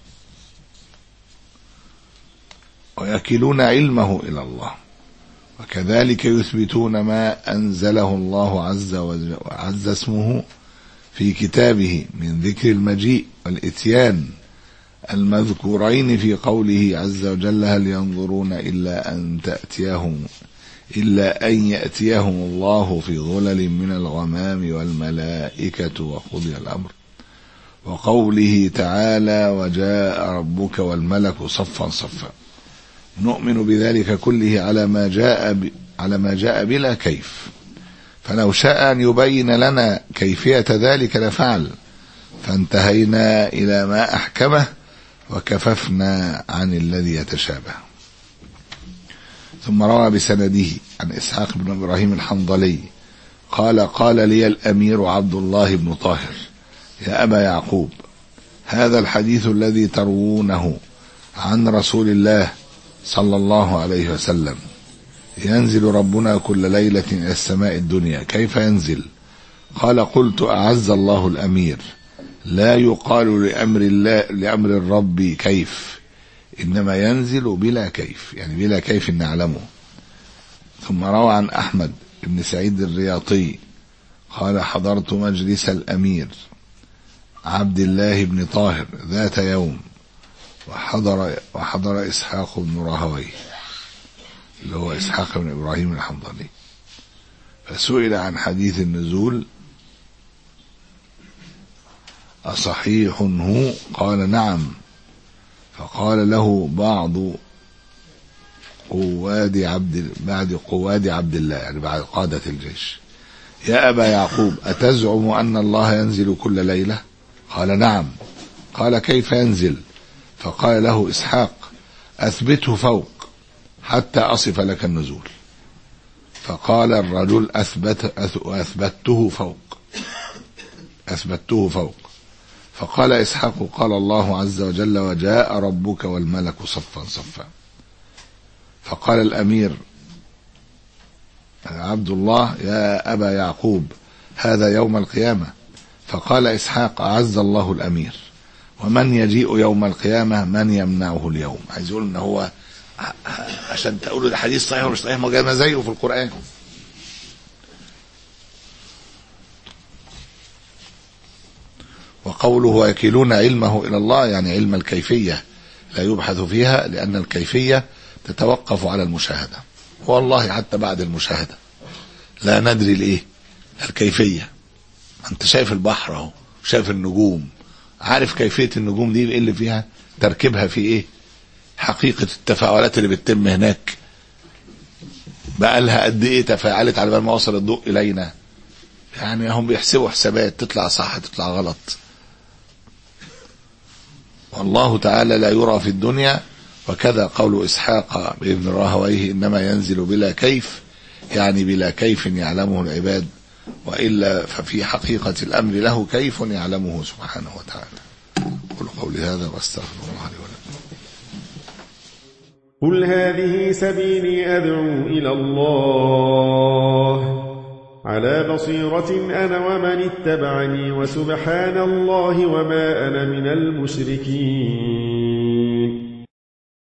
ويكلون علمه إلى الله، وكذلك يثبتون ما أنزله الله عز وعز اسمه في كتابه من ذكر المجيء والإتيان المذكورين في قوله عز وجل هل ينظرون إلا أن تأتيهم إلا أن يأتيهم الله في ظلل من الغمام والملائكة وقضي الأمر، وقوله تعالى وجاء ربك والملك صفا صفا. نؤمن بذلك كله على ما جاء ب... على ما جاء بلا كيف، فلو شاء أن يبين لنا كيفية ذلك لفعل، فانتهينا إلى ما أحكمه وكففنا عن الذي يتشابه. ثم روى بسنده عن إسحاق بن إبراهيم الحنظلي قال قال لي الأمير عبد الله بن طاهر يا أبا يعقوب هذا الحديث الذي تروونه عن رسول الله صلى الله عليه وسلم ينزل ربنا كل ليلة إلى السماء الدنيا كيف ينزل؟ قال قلت أعز الله الأمير لا يقال لأمر الله لأمر الرب كيف، إنما ينزل بلا كيف، يعني بلا كيف نعلمه. ثم روى عن أحمد بن سعيد الرياطي قال حضرت مجلس الأمير عبد الله بن طاهر ذات يوم وحضر وحضر إسحاق بن راهويه اللي هو إسحاق بن إبراهيم الحنظلي، فسئل عن حديث النزول أصحيح هو؟ قال نعم. فقال له بعض قواد عبد بعد قواد عبد الله يعني بعد قادة الجيش يا أبا يعقوب أتزعم أن الله ينزل كل ليلة؟ قال نعم. قال كيف ينزل؟ فقال له إسحاق أثبته فوق حتى أصف لك النزول. فقال الرجل أثبت أثبته فوق أثبته فوق فقال إسحاق قال الله عز وجل وجاء ربك والملك صفا صفا. فقال الأمير عبد الله يا أبا يعقوب هذا يوم القيامة. فقال إسحاق أعز الله الأمير ومن يجيء يوم القيامة من يمنعه اليوم. عايز يقول إن هو عشان تقولوا الحديث صحيح ومش صحيح ما جاء زيه في القرآن. وقوله يكلون علمه إلى الله يعني علم الكيفية لا يبحث فيها، لأن الكيفية تتوقف على المشاهدة، والله حتى بعد المشاهدة لا ندري الإيه الكيفية. أنت شايف البحر اهو، شايف النجوم، عارف كيفية النجوم دي إيه اللي فيها، تركيبها في إيه، حقيقة التفاعلات اللي بتتم هناك بقى لها قد إيه تفاعلت على بال ما وصل الضوء إلينا. يعني هم بيحسبوا حسابات تطلع صح تطلع غلط. والله تعالى لا يرى في الدنيا وكذا قول إسحاق بابن راهويه إنما ينزل بلا كيف، يعني بلا كيف يعلمه العباد، وإلا ففي حقيقة الأمر له كيف يعلمه سبحانه وتعالى. قل قولي هذا واستغفر الله لي ولكم. قل هذه سبيلي أدعو إلى الله على بصيرة أنا ومن اتبعني، وسبحان الله وما أنا من المشركين.